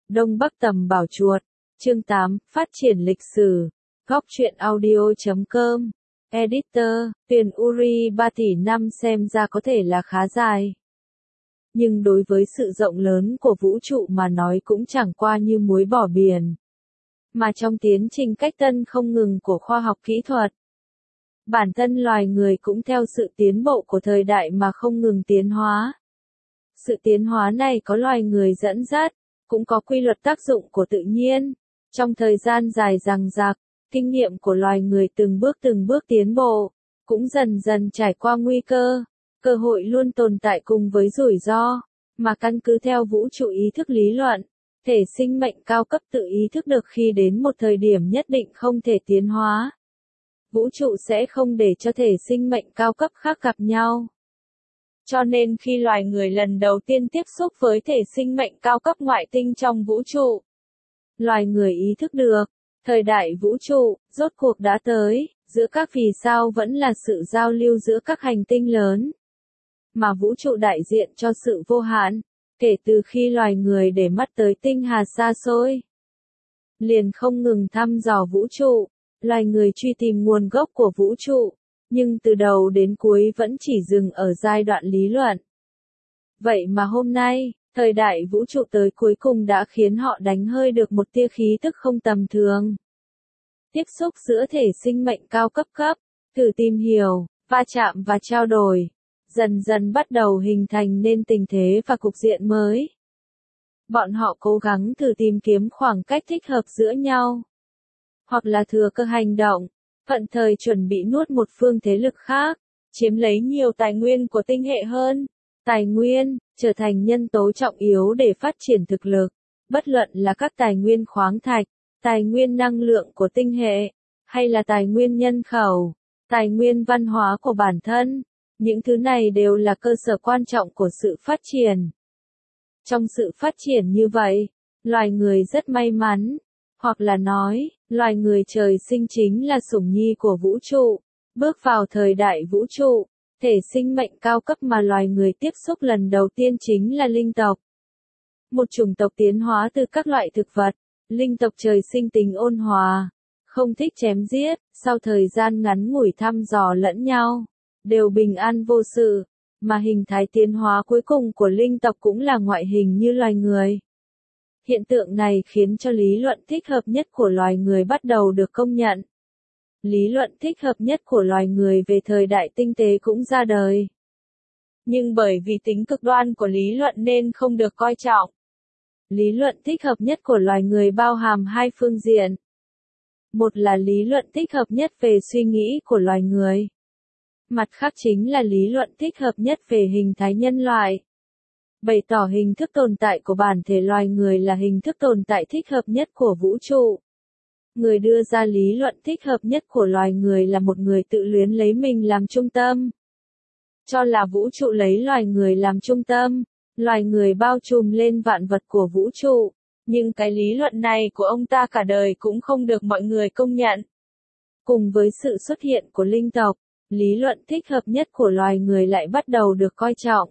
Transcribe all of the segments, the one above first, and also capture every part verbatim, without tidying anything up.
Đông Bắc Tầm Bảo Chuột, chương tám, phát triển lịch sử, góc truyện audio chấm com, editor, Tuyền Uri ba tỷ năm xem ra có thể là khá dài. Nhưng đối với sự rộng lớn của vũ trụ mà nói cũng chẳng qua như muối bỏ biển. Mà trong tiến trình cách tân không ngừng của khoa học kỹ thuật, bản thân loài người cũng theo sự tiến bộ của thời đại mà không ngừng tiến hóa. Sự tiến hóa này có loài người dẫn dắt, cũng có quy luật tác dụng của tự nhiên. Trong thời gian dài dằng dặc, kinh nghiệm của loài người từng bước từng bước tiến bộ, cũng dần dần trải qua nguy cơ. Cơ hội luôn tồn tại cùng với rủi ro, mà căn cứ theo vũ trụ ý thức lý luận, thể sinh mệnh cao cấp tự ý thức được khi đến một thời điểm nhất định không thể tiến hóa. Vũ trụ sẽ không để cho thể sinh mệnh cao cấp khác gặp nhau. Cho nên khi loài người lần đầu tiên tiếp xúc với thể sinh mệnh cao cấp ngoại tinh trong vũ trụ, loài người ý thức được, thời đại vũ trụ, rốt cuộc đã tới, giữa các vì sao vẫn là sự giao lưu giữa các hành tinh lớn. Mà vũ trụ đại diện cho sự vô hạn, kể từ khi loài người để mắt tới tinh hà xa xôi, liền không ngừng thăm dò vũ trụ, loài người truy tìm nguồn gốc của vũ trụ, nhưng từ đầu đến cuối vẫn chỉ dừng ở giai đoạn lý luận. Vậy mà hôm nay, thời đại vũ trụ tới cuối cùng đã khiến họ đánh hơi được một tia khí tức không tầm thường. Tiếp xúc giữa thể sinh mệnh cao cấp cấp, thử tìm hiểu, va chạm và trao đổi, dần dần bắt đầu hình thành nên tình thế và cục diện mới. Bọn họ cố gắng thử tìm kiếm khoảng cách thích hợp giữa nhau, hoặc là thừa cơ hành động, phận thời chuẩn bị nuốt một phương thế lực khác, chiếm lấy nhiều tài nguyên của tinh hệ hơn. Tài nguyên, trở thành nhân tố trọng yếu để phát triển thực lực, bất luận là các tài nguyên khoáng thạch, tài nguyên năng lượng của tinh hệ, hay là tài nguyên nhân khẩu, tài nguyên văn hóa của bản thân. Những thứ này đều là cơ sở quan trọng của sự phát triển. Trong sự phát triển như vậy, loài người rất may mắn, hoặc là nói, loài người trời sinh chính là sủng nhi của vũ trụ, bước vào thời đại vũ trụ. Thể sinh mệnh cao cấp mà loài người tiếp xúc lần đầu tiên chính là linh tộc. Một chủng tộc tiến hóa từ các loại thực vật, linh tộc trời sinh tính ôn hòa, không thích chém giết, sau thời gian ngắn ngủi thăm dò lẫn nhau, đều bình an vô sự, mà hình thái tiến hóa cuối cùng của linh tộc cũng là ngoại hình như loài người. Hiện tượng này khiến cho lý luận thích hợp nhất của loài người bắt đầu được công nhận. Lý luận thích hợp nhất của loài người về thời đại tinh tế cũng ra đời. Nhưng bởi vì tính cực đoan của lý luận nên không được coi trọng. Lý luận thích hợp nhất của loài người bao hàm hai phương diện. Một là lý luận thích hợp nhất về suy nghĩ của loài người. Mặt khác chính là lý luận thích hợp nhất về hình thái nhân loại. Bày tỏ hình thức tồn tại của bản thể loài người là hình thức tồn tại thích hợp nhất của vũ trụ. Người đưa ra lý luận thích hợp nhất của loài người là một người tự luyến lấy mình làm trung tâm. Cho là vũ trụ lấy loài người làm trung tâm, loài người bao trùm lên vạn vật của vũ trụ. Nhưng cái lý luận này của ông ta cả đời cũng không được mọi người công nhận. Cùng với sự xuất hiện của linh tộc, lý luận thích hợp nhất của loài người lại bắt đầu được coi trọng.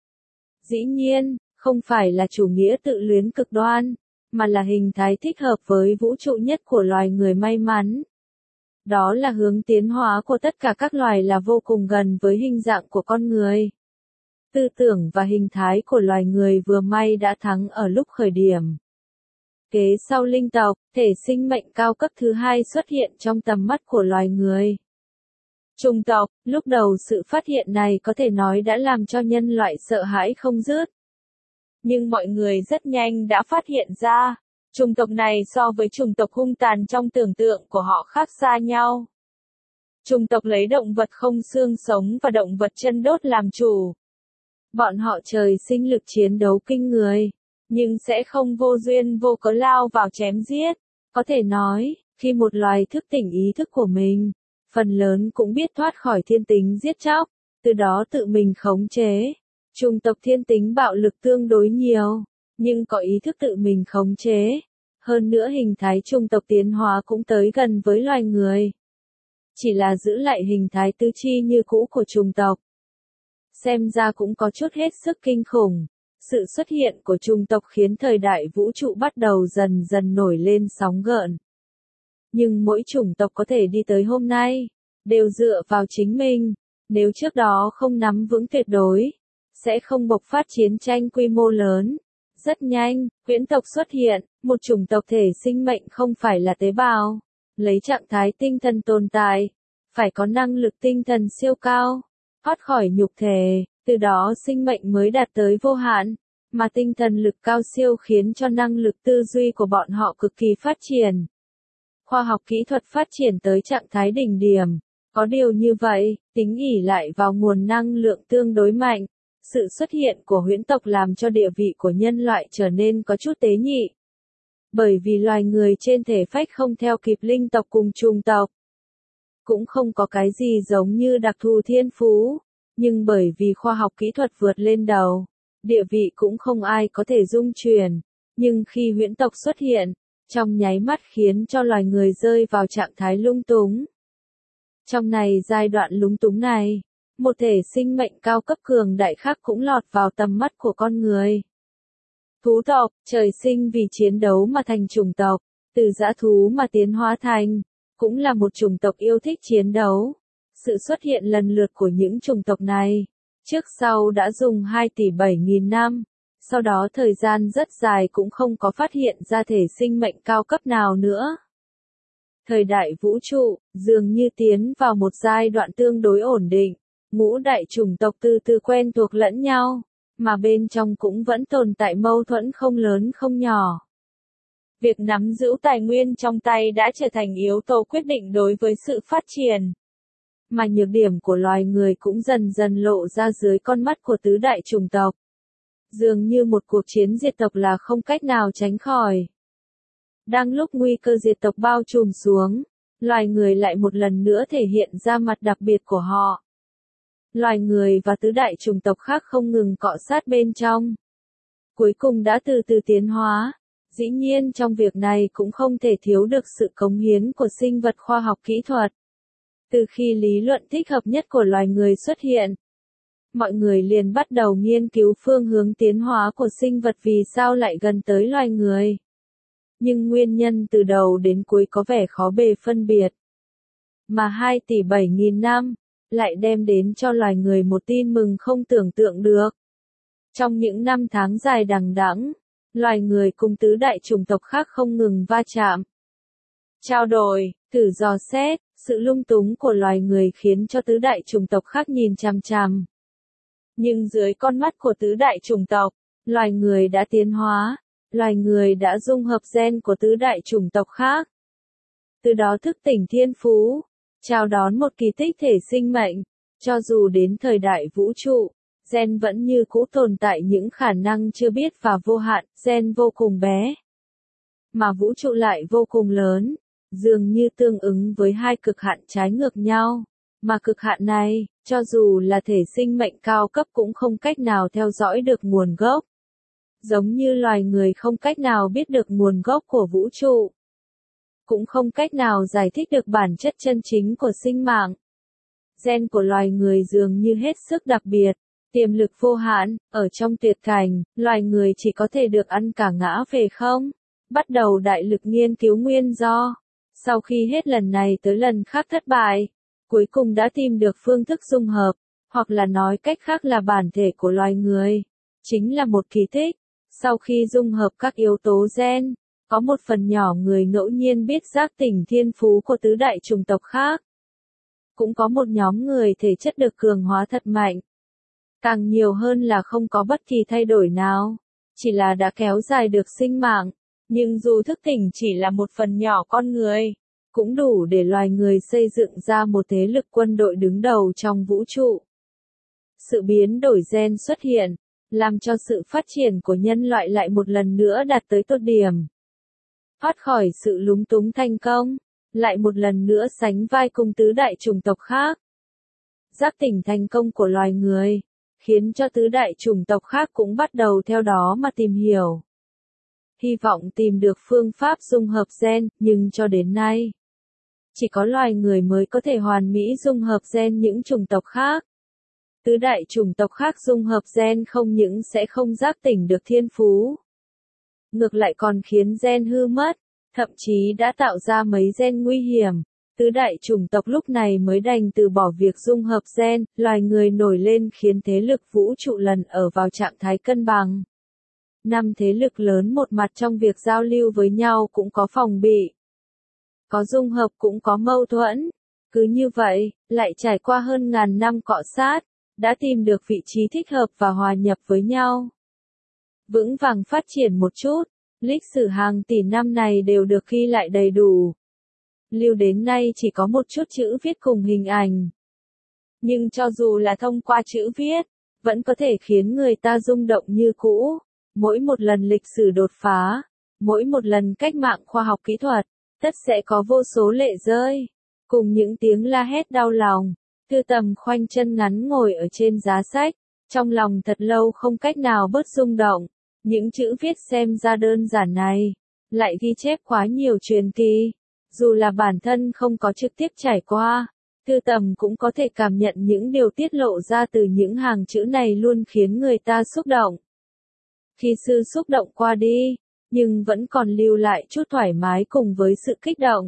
Dĩ nhiên, không phải là chủ nghĩa tự luyến cực đoan, mà là hình thái thích hợp với vũ trụ nhất của loài người may mắn. Đó là hướng tiến hóa của tất cả các loài là vô cùng gần với hình dạng của con người. Tư tưởng và hình thái của loài người vừa may đã thắng ở lúc khởi điểm. Kế sau linh tộc, thể sinh mệnh cao cấp thứ hai xuất hiện trong tầm mắt của loài người. Chủng tộc, lúc đầu sự phát hiện này có thể nói đã làm cho nhân loại sợ hãi không dứt. Nhưng mọi người rất nhanh đã phát hiện ra, chủng tộc này so với chủng tộc hung tàn trong tưởng tượng của họ khác xa nhau. Chủng tộc lấy động vật không xương sống và động vật chân đốt làm chủ. Bọn họ trời sinh lực chiến đấu kinh người, nhưng sẽ không vô duyên vô cớ lao vào chém giết. Có thể nói, khi một loài thức tỉnh ý thức của mình, phần lớn cũng biết thoát khỏi thiên tính giết chóc, từ đó tự mình khống chế. Chủng tộc thiên tính bạo lực tương đối nhiều, nhưng có ý thức tự mình khống chế. Hơn nữa hình thái chủng tộc tiến hóa cũng tới gần với loài người. Chỉ là giữ lại hình thái tứ chi như cũ của chủng tộc. Xem ra cũng có chút hết sức kinh khủng. Sự xuất hiện của chủng tộc khiến thời đại vũ trụ bắt đầu dần dần nổi lên sóng gợn. Nhưng mỗi chủng tộc có thể đi tới hôm nay, đều dựa vào chính mình, nếu trước đó không nắm vững tuyệt đối, sẽ không bộc phát chiến tranh quy mô lớn. Rất nhanh, huyễn tộc xuất hiện, một chủng tộc thể sinh mệnh không phải là tế bào, lấy trạng thái tinh thần tồn tại, phải có năng lực tinh thần siêu cao, thoát khỏi nhục thể, từ đó sinh mệnh mới đạt tới vô hạn, mà tinh thần lực cao siêu khiến cho năng lực tư duy của bọn họ cực kỳ phát triển. Khoa học kỹ thuật phát triển tới trạng thái đỉnh điểm, có điều như vậy, tính ỷ lại vào nguồn năng lượng tương đối mạnh. Sự xuất hiện của huyễn tộc làm cho địa vị của nhân loại trở nên có chút tế nhị. Bởi vì loài người trên thể phách không theo kịp linh tộc cùng chủng tộc. Cũng không có cái gì giống như đặc thù thiên phú, nhưng bởi vì khoa học kỹ thuật vượt lên đầu, địa vị cũng không ai có thể dung chuyển. Nhưng khi huyễn tộc xuất hiện, trong nháy mắt khiến cho loài người rơi vào trạng thái lung túng. Trong này giai đoạn lúng túng này, một thể sinh mệnh cao cấp cường đại khác cũng lọt vào tầm mắt của con người. Thú tộc, trời sinh vì chiến đấu mà thành chủng tộc, từ dã thú mà tiến hóa thành, cũng là một chủng tộc yêu thích chiến đấu. Sự xuất hiện lần lượt của những chủng tộc này, trước sau đã dùng hai tỷ bảy nghìn năm, sau đó thời gian rất dài cũng không có phát hiện ra thể sinh mệnh cao cấp nào nữa. Thời đại vũ trụ, dường như tiến vào một giai đoạn tương đối ổn định. Ngũ đại chủng tộc từ từ quen thuộc lẫn nhau, mà bên trong cũng vẫn tồn tại mâu thuẫn không lớn không nhỏ. Việc nắm giữ tài nguyên trong tay đã trở thành yếu tố quyết định đối với sự phát triển. Mà nhược điểm của loài người cũng dần dần lộ ra dưới con mắt của tứ đại chủng tộc. Dường như một cuộc chiến diệt tộc là không cách nào tránh khỏi. Đang lúc nguy cơ diệt tộc bao trùm xuống, loài người lại một lần nữa thể hiện ra mặt đặc biệt của họ. Loài người và tứ đại chủng tộc khác không ngừng cọ sát bên trong. Cuối cùng đã từ từ tiến hóa. Dĩ nhiên trong việc này cũng không thể thiếu được sự cống hiến của sinh vật khoa học kỹ thuật. Từ khi lý luận thích hợp nhất của loài người xuất hiện, mọi người liền bắt đầu nghiên cứu phương hướng tiến hóa của sinh vật vì sao lại gần tới loài người. Nhưng nguyên nhân từ đầu đến cuối có vẻ khó bề phân biệt. Mà hai tỷ bảy nghìn năm, lại đem đến cho loài người một tin mừng không tưởng tượng được. Trong những năm tháng dài đằng đẵng, loài người cùng tứ đại chủng tộc khác không ngừng va chạm. Trao đổi, thử dò xét, sự lung túng của loài người khiến cho tứ đại chủng tộc khác nhìn chằm chằm. Nhưng dưới con mắt của tứ đại chủng tộc, loài người đã tiến hóa, loài người đã dung hợp gen của tứ đại chủng tộc khác. Từ đó thức tỉnh thiên phú, chào đón một kỳ tích thể sinh mệnh, cho dù đến thời đại vũ trụ, gen vẫn như cũ tồn tại những khả năng chưa biết và vô hạn, gen vô cùng bé. Mà vũ trụ lại vô cùng lớn, dường như tương ứng với hai cực hạn trái ngược nhau. Mà cực hạn này, cho dù là thể sinh mệnh cao cấp cũng không cách nào theo dõi được nguồn gốc. Giống như loài người không cách nào biết được nguồn gốc của vũ trụ. Cũng không cách nào giải thích được bản chất chân chính của sinh mạng. Gen của loài người dường như hết sức đặc biệt, tiềm lực vô hạn, ở trong tuyệt cảnh, loài người chỉ có thể được ăn cả ngã về không. Bắt đầu đại lực nghiên cứu nguyên do. Sau khi hết lần này tới lần khác thất bại, cuối cùng đã tìm được phương thức dung hợp, hoặc là nói cách khác là bản thể của loài người. Chính là một kỳ tích. Sau khi dung hợp các yếu tố gen, có một phần nhỏ người ngẫu nhiên biết giác tỉnh thiên phú của tứ đại chủng tộc khác. Cũng có một nhóm người thể chất được cường hóa thật mạnh. Càng nhiều hơn là không có bất kỳ thay đổi nào, chỉ là đã kéo dài được sinh mạng. Nhưng dù thức tỉnh chỉ là một phần nhỏ con người, cũng đủ để loài người xây dựng ra một thế lực quân đội đứng đầu trong vũ trụ. Sự biến đổi gen xuất hiện, làm cho sự phát triển của nhân loại lại một lần nữa đạt tới tốt điểm. Thoát khỏi sự lúng túng thành công, lại một lần nữa sánh vai cùng tứ đại chủng tộc khác. Giác tỉnh thành công của loài người, khiến cho tứ đại chủng tộc khác cũng bắt đầu theo đó mà tìm hiểu. Hy vọng tìm được phương pháp dung hợp gen, nhưng cho đến nay, chỉ có loài người mới có thể hoàn mỹ dung hợp gen những chủng tộc khác. Tứ đại chủng tộc khác dung hợp gen không những sẽ không giác tỉnh được thiên phú, ngược lại còn khiến gen hư mất, thậm chí đã tạo ra mấy gen nguy hiểm. Tứ đại chủng tộc lúc này mới đành từ bỏ việc dung hợp gen, loài người nổi lên khiến thế lực vũ trụ lần ở vào trạng thái cân bằng. Năm thế lực lớn một mặt trong việc giao lưu với nhau cũng có phòng bị, có dung hợp cũng có mâu thuẫn. Cứ như vậy, lại trải qua hơn ngàn năm cọ sát, đã tìm được vị trí thích hợp và hòa nhập với nhau. Vững vàng phát triển một chút, lịch sử hàng tỷ năm này đều được ghi lại đầy đủ. Lưu đến nay chỉ có một chút chữ viết cùng hình ảnh. Nhưng cho dù là thông qua chữ viết, vẫn có thể khiến người ta rung động như cũ. Mỗi một lần lịch sử đột phá, mỗi một lần cách mạng khoa học kỹ thuật, tất sẽ có vô số lệ rơi, cùng những tiếng la hét đau lòng. Thư Tầm khoanh chân ngắn ngồi ở trên giá sách, trong lòng thật lâu không cách nào bớt rung động. Những chữ viết xem ra đơn giản này, lại ghi chép quá nhiều truyền kỳ. Dù là bản thân không có trực tiếp trải qua, Thư Tầm cũng có thể cảm nhận những điều tiết lộ ra từ những hàng chữ này luôn khiến người ta xúc động. Khi sự xúc động qua đi, nhưng vẫn còn lưu lại chút thoải mái cùng với sự kích động.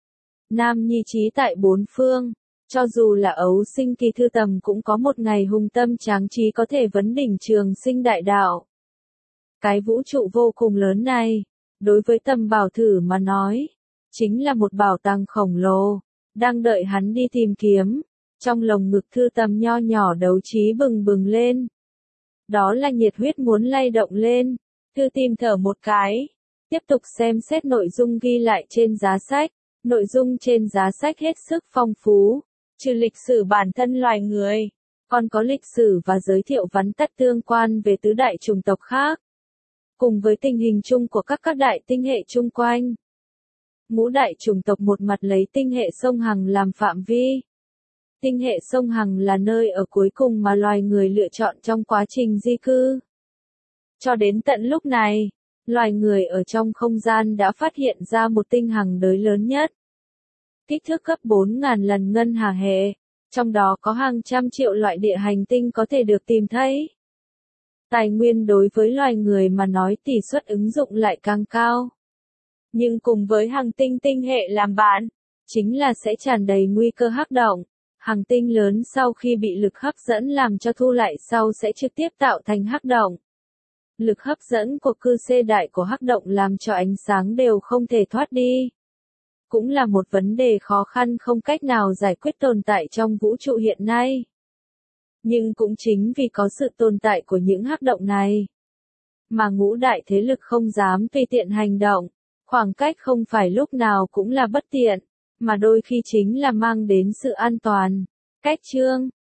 Nam nhi trí tại bốn phương, cho dù là ấu sinh kỳ Thư Tầm cũng có một ngày hùng tâm tráng trí có thể vấn đỉnh trường sinh đại đạo. Cái vũ trụ vô cùng lớn này, đối với Tầm Bảo Thử mà nói, chính là một bảo tàng khổng lồ, đang đợi hắn đi tìm kiếm. Trong lồng ngực Thư Tầm nho nhỏ đấu trí bừng bừng lên. Đó là nhiệt huyết muốn lay động lên. Thư Tìm thở một cái, tiếp tục xem xét nội dung ghi lại trên giá sách. Nội dung trên giá sách hết sức phong phú, trừ lịch sử bản thân loài người, còn có lịch sử và giới thiệu vắn tắt tương quan về tứ đại chủng tộc khác, cùng với tình hình chung của các các đại tinh hệ chung quanh. Ngũ đại chủng tộc một mặt lấy tinh hệ sông Hằng làm phạm vi. Tinh hệ sông Hằng là nơi ở cuối cùng mà loài người lựa chọn trong quá trình di cư. Cho đến tận lúc này, loài người ở trong không gian đã phát hiện ra một tinh hằng đới lớn nhất. Kích thước gấp bốn nghìn lần ngân hà hệ, trong đó có hàng trăm triệu loại địa hành tinh có thể được tìm thấy. Tài nguyên đối với loài người mà nói tỷ suất ứng dụng lại càng cao. Nhưng cùng với hành tinh tinh hệ làm bạn, chính là sẽ tràn đầy nguy cơ hắc động. Hành tinh lớn sau khi bị lực hấp dẫn làm cho thu lại sau sẽ trực tiếp tạo thành hắc động. Lực hấp dẫn của cư xê đại của hắc động làm cho ánh sáng đều không thể thoát đi. Cũng là một vấn đề khó khăn không cách nào giải quyết tồn tại trong vũ trụ hiện nay. Nhưng cũng chính vì có sự tồn tại của những hắc động này, mà ngũ đại thế lực không dám tùy tiện hành động. Khoảng cách không phải lúc nào cũng là bất tiện, mà đôi khi chính là mang đến sự an toàn. Cách chương